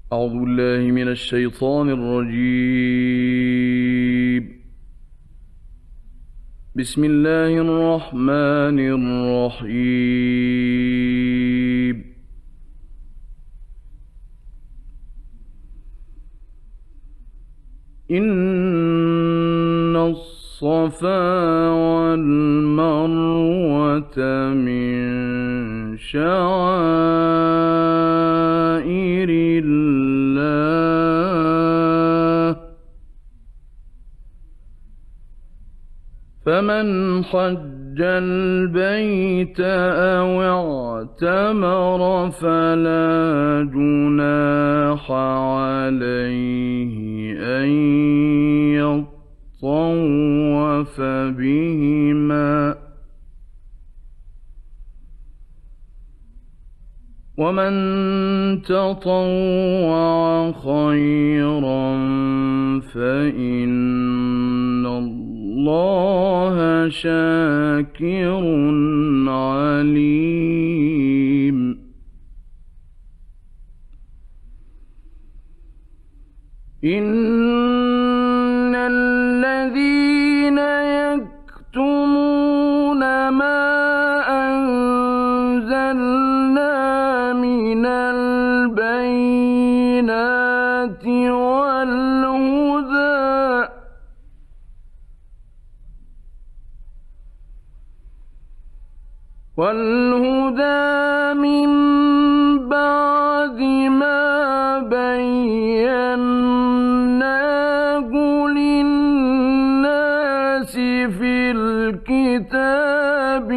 أعوذ بالله من الشيطان الرجيم. بسم الله الرحمن الرحيم. إن الصفا والمروة من شعائر الله، فمن حج البيت أو اعتمر فلا جناح عليه أن يطوف بهما، ومن تطوع خيرا فإن الله شاكر عليم. إن الذين يكتمون ما أنزلنا من البينات والهدى من بعد ما بيناه للناس في الكتاب،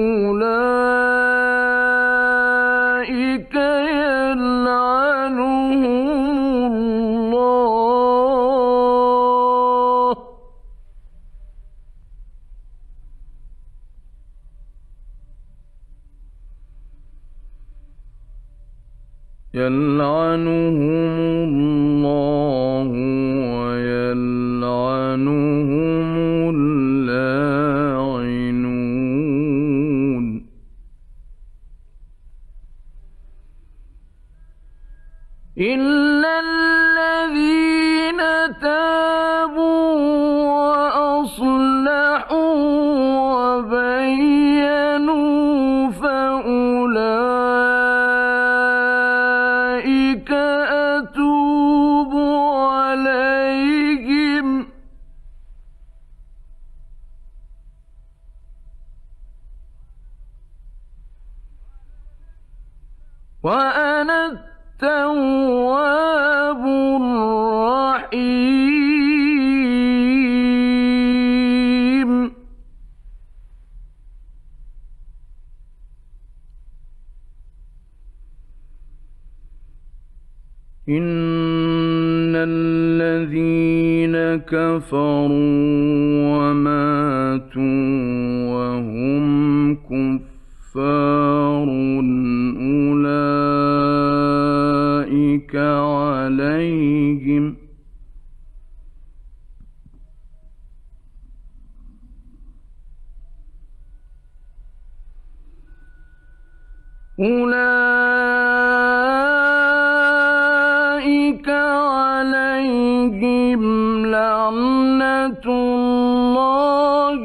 أولئك يلعنهم الله ويلعنهم اللاعنون. إلا الذين تابوا وأصلحوا وبينوا فأولئك أتوب عليهم، وأنا التواب الرحيم. إن الذين كفروا وماتوا وهم كفار أولئك عليهم لعنة الله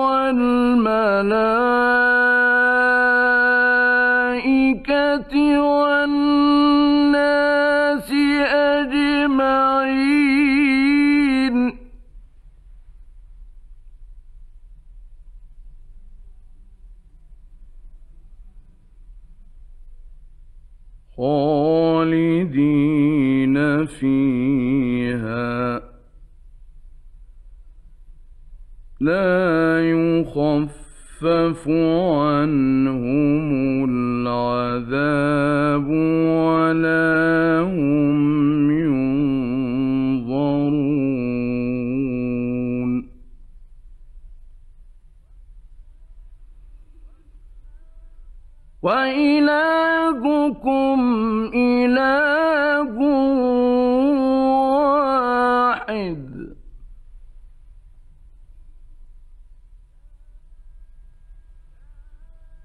والملائكة والناس أجمعين. خالدين فيها لا يخفف عنهم العذاب ولا هم ينظرون. وإلهكم إله واحد،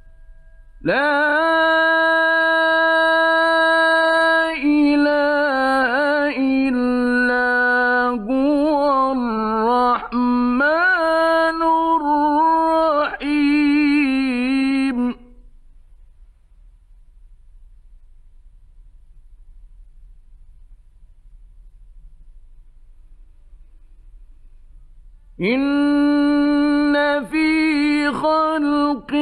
لا إله إن في خلق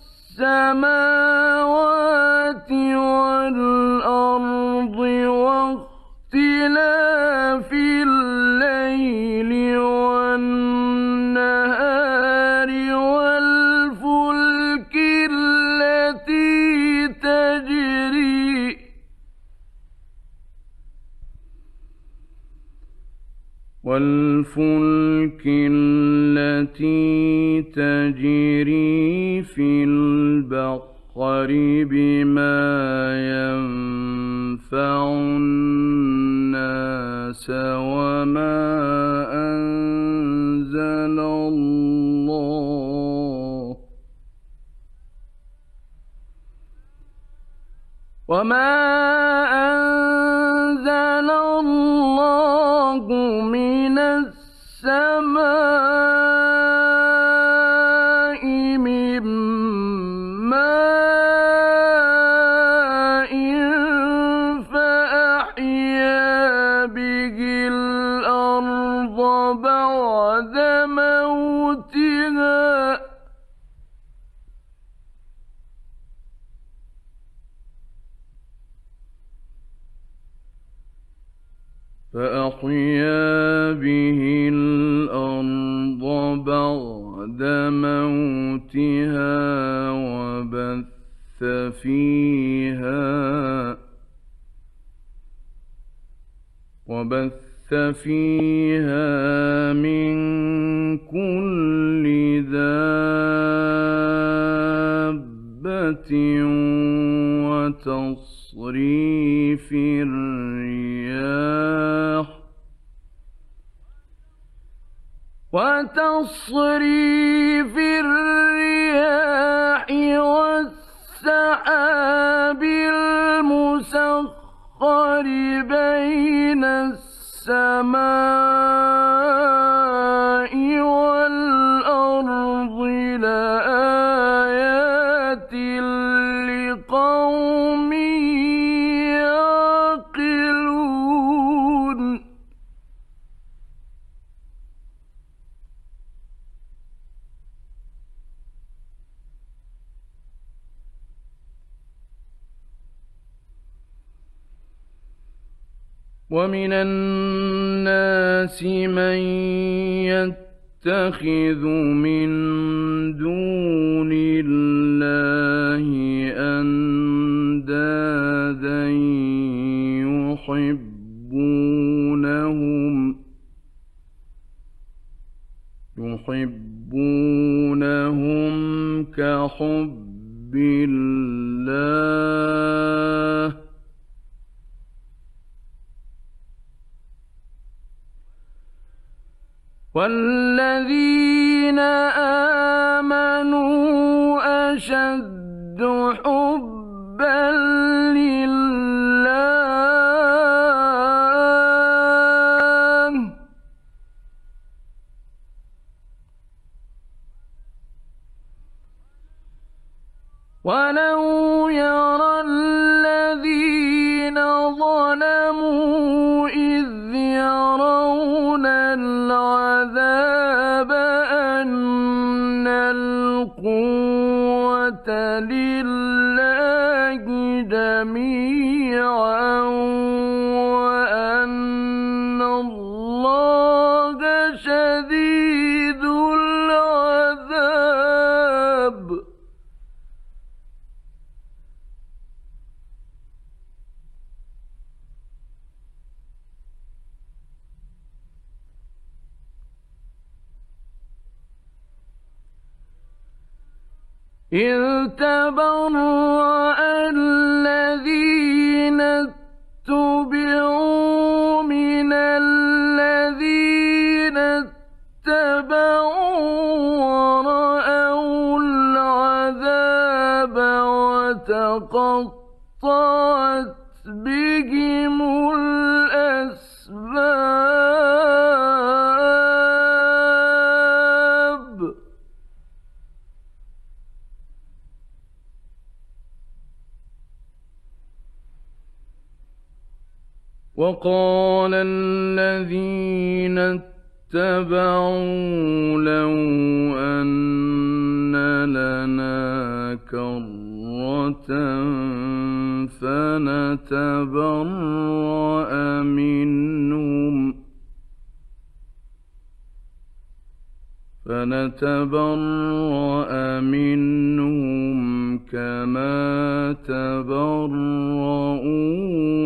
السماوات والأرض واختلاف الليل والنهار والفلك التي تجري في البحر بما ينفع الناس وما أنزل الله من السماء من ماء فأحيا به الأرض بعد موتها وبث فيها من كل دابة وتصريف الرياح والسحاب المسخر بين السماء والأرض لآيات لقوم يعقلون ومن الناس من يتخذ من دون الله أندادا يحبونهم كحب الله والذين آمنوا أشد حبا لله ولو يرى الذين ظلموا إذ يرون العذاب أن القوة لله جميعا وأن الله شديد العذاب إذ تبرأ الذين اتبعوا من الذين اتبعوا ورأوا العذاب وتقطعت بهم الأسباب وقال الذين اتبعوا لو أن لنا كرة فنتبرأ منهم كما تبرؤوا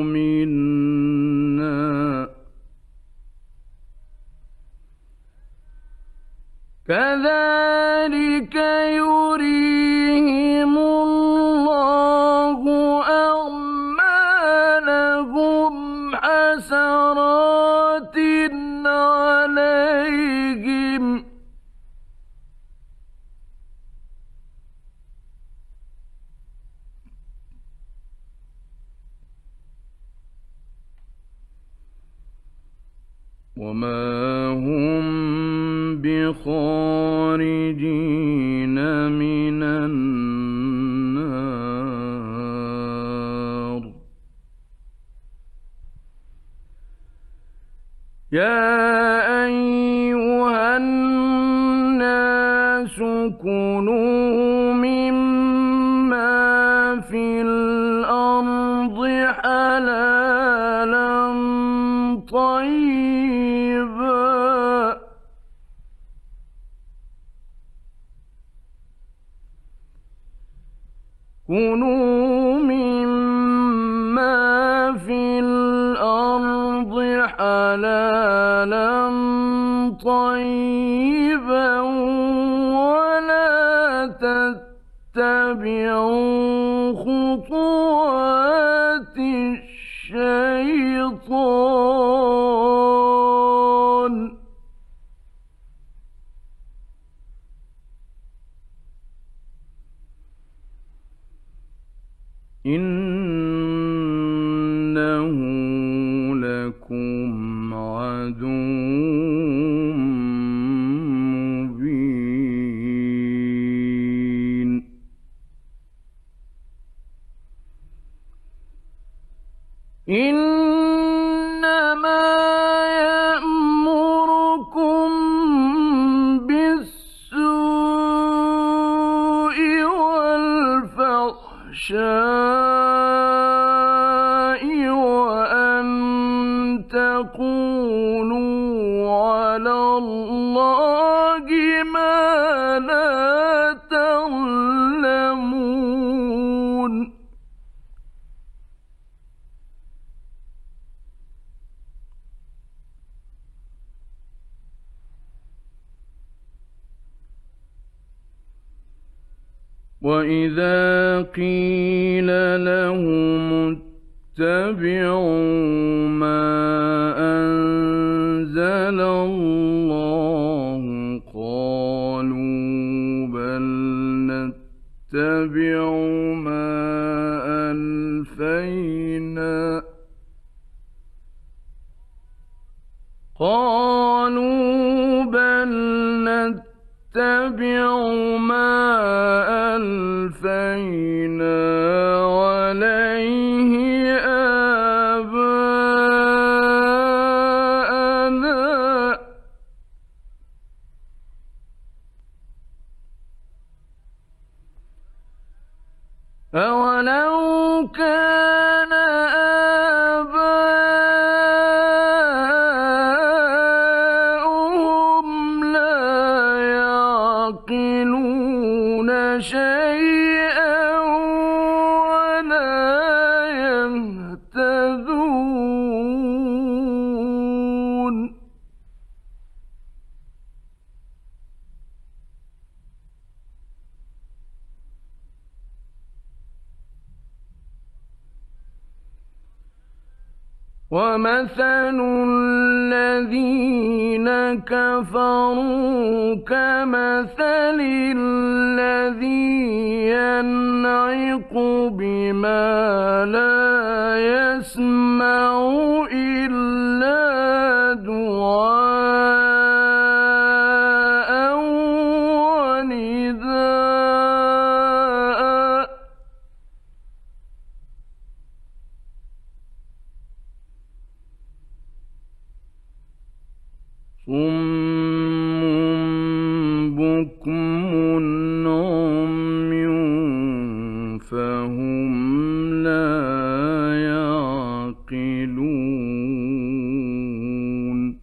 منا كذلك يريهم الله أعمالهم حسرات عليهم وما هم بخارجين من النار يا أيها الناس كلوا مما في الأرض حلالا طيبا كلوا مما في الأرض حلالا طيبا ولا تتبعوا خطوات الشيطان إنه لكم عدو مبين إنما يأمركم بالسوء والفحشاء وأن تقولوا على الله ما لا تعلمون وإذا قيل لهم اتبعوا ما أنزل الله قالوا بل نتبع ما ألفينا عليه آباءنا أولو كان آباؤهم لا يعقلون شيئا ولا يهتدون ومثل الذين كفروا كمثل الذي ينعق بما لا يسمع إلا دعاء ونداء ثم يعقلون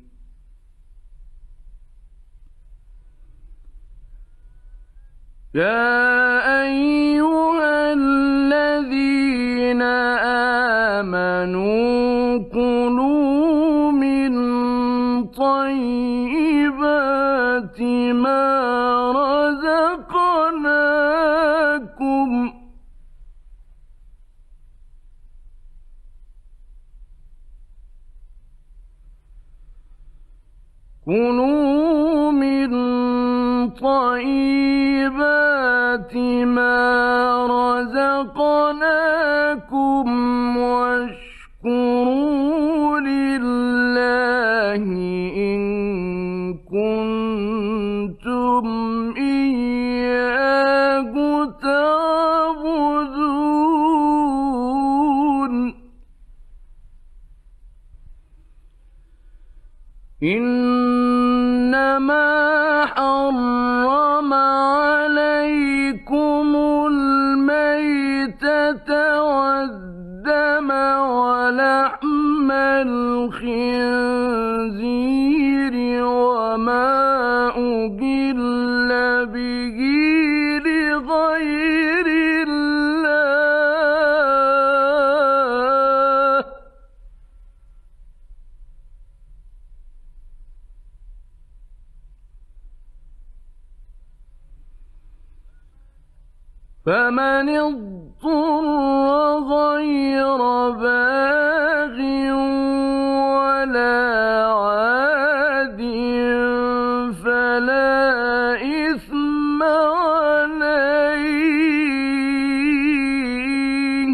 يا أيها الذين آمنوا كلوا من طيبات ما رزقناكم كلوا من طيبات ما رزقناكم واشكروا لله إن كنتم إياه تعبدون إنما حرم عليكم الميتة والدم ولحم الخنزير وما أهل به لغير الله فمن اضطر غير باغ ولا عاد فلا إثم عليه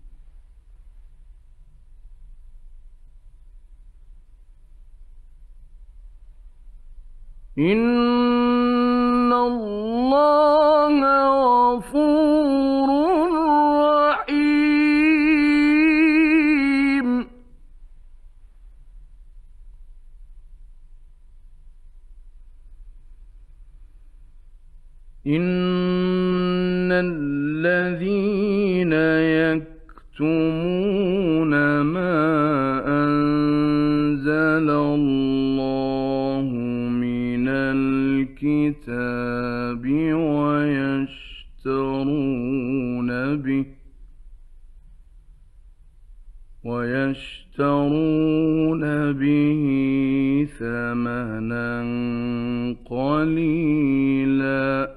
إن الله غفور رحيم إن الذين يكتمون ما أنزل الله من الكتاب ويشترون به ثمنا قليلا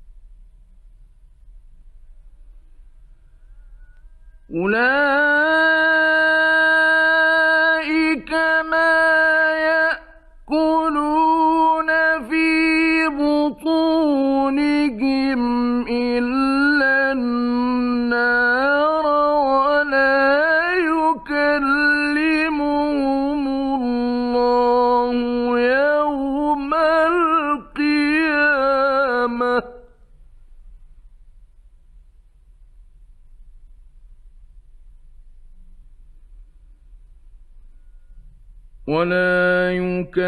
أولئك ما يأكلون في بطونهم إلا النار ولا يكلمهم الله يوم القيامة ولا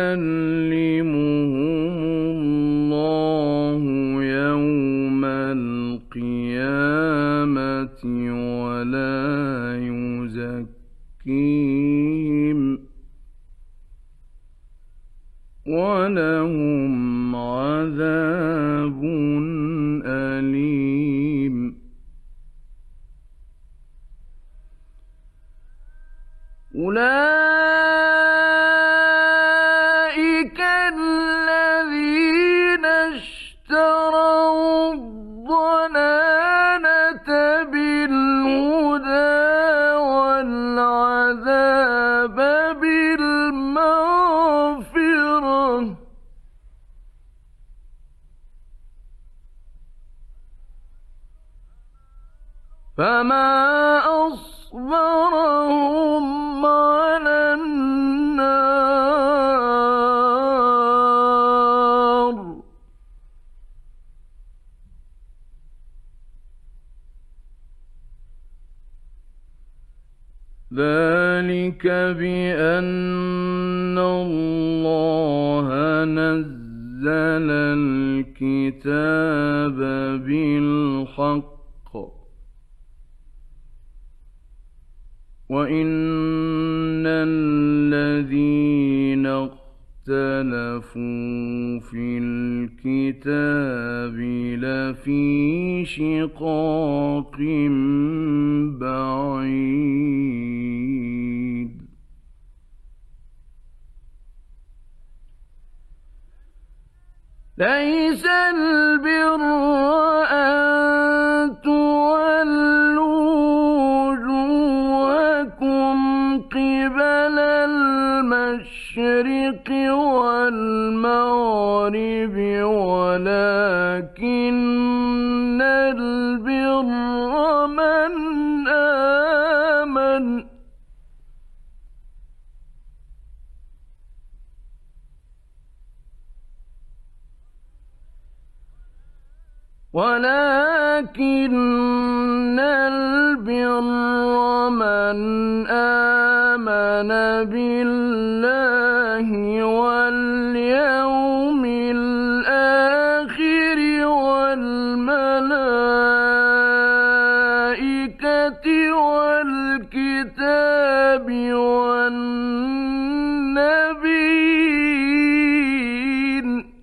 يكلمهم الله يوم القيامة ولا يزكيهم ولهم عذاب أليم أولئك الذين اشتروا الضلالة بالهدى والعذاب بالمغفرة فما أصبرهم على النار ذلك بأن الله نزل الكتاب بالحق وإن الذين اختلفوا في الكتاب لفي شقاق بعيد ليس البر أن تولوا وجوهكم قبل المشرق والمغرب ولكن البر من آمن بالله واليوم الآخر والملائكة والكتاب والنبيين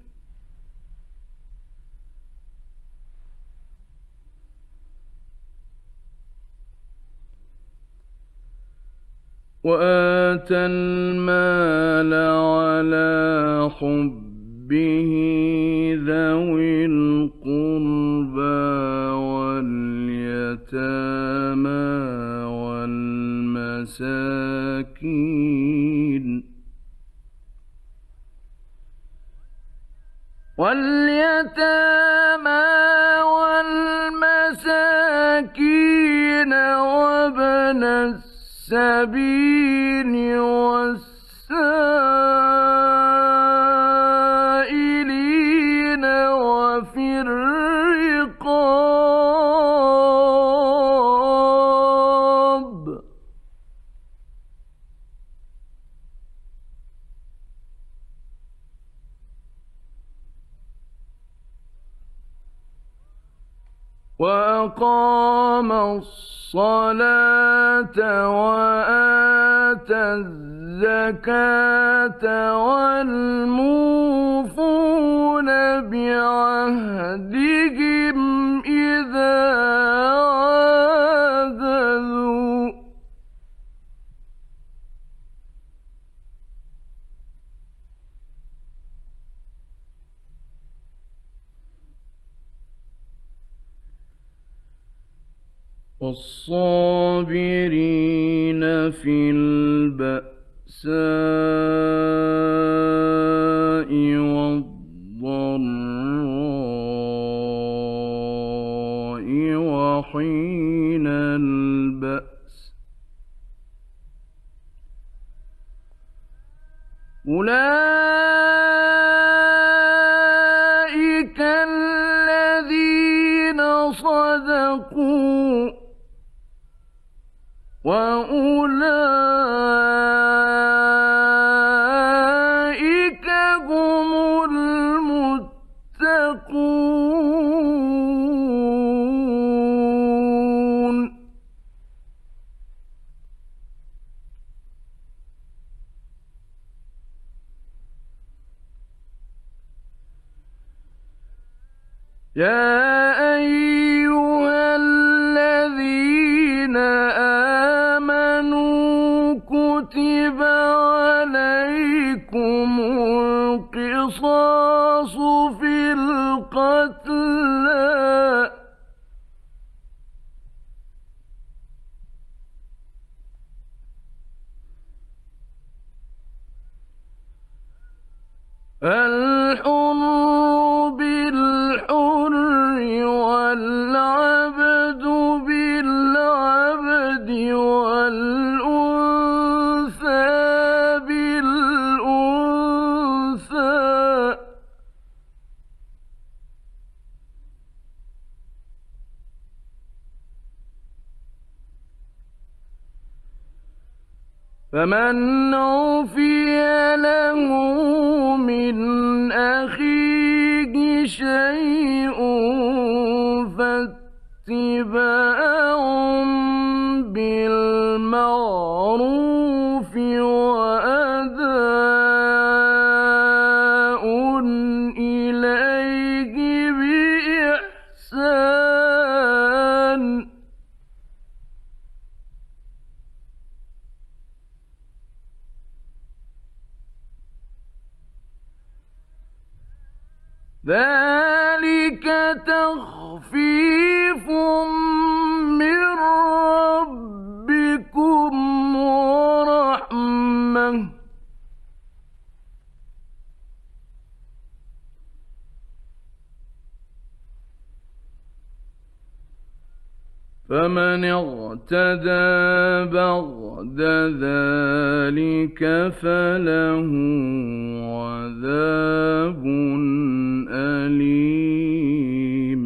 وآتى المال على حبه ذوي القربى واليتامى والمساكين وابن السبيل والسائلين وفي الرقاب وأقام الصلاة وآتى الزكاة والموفون بعهدهم إذا عاهدوا والصابرين في البأساء والضراء وحين البأس أولئك الذين صدقوا وأولئك هم المتقون يا أيها الذين آمنوا كتب عليكم القصاص في القتلى الحر بالحر والعبد بالعبد والأنثى بالأنثى فمن عفي له من أخيه شيء فاتباع بالمعروف ذلك تخفيف من ربكم ورحمة فمن اعتدى بعد ذلك فله عذاب أليم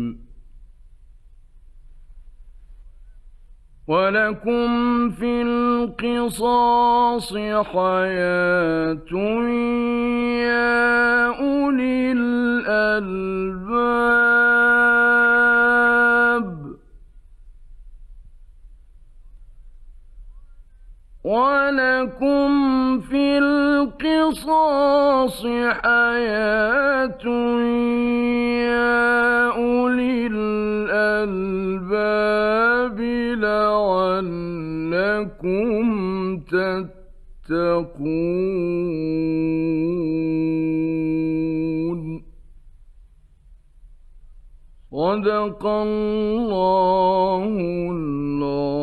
ولكم في القصاص حياة يا أولي الألباب ولكم في القصاص حياة يا أولي الألباب لعلكم تتقون صدق الله العظيم.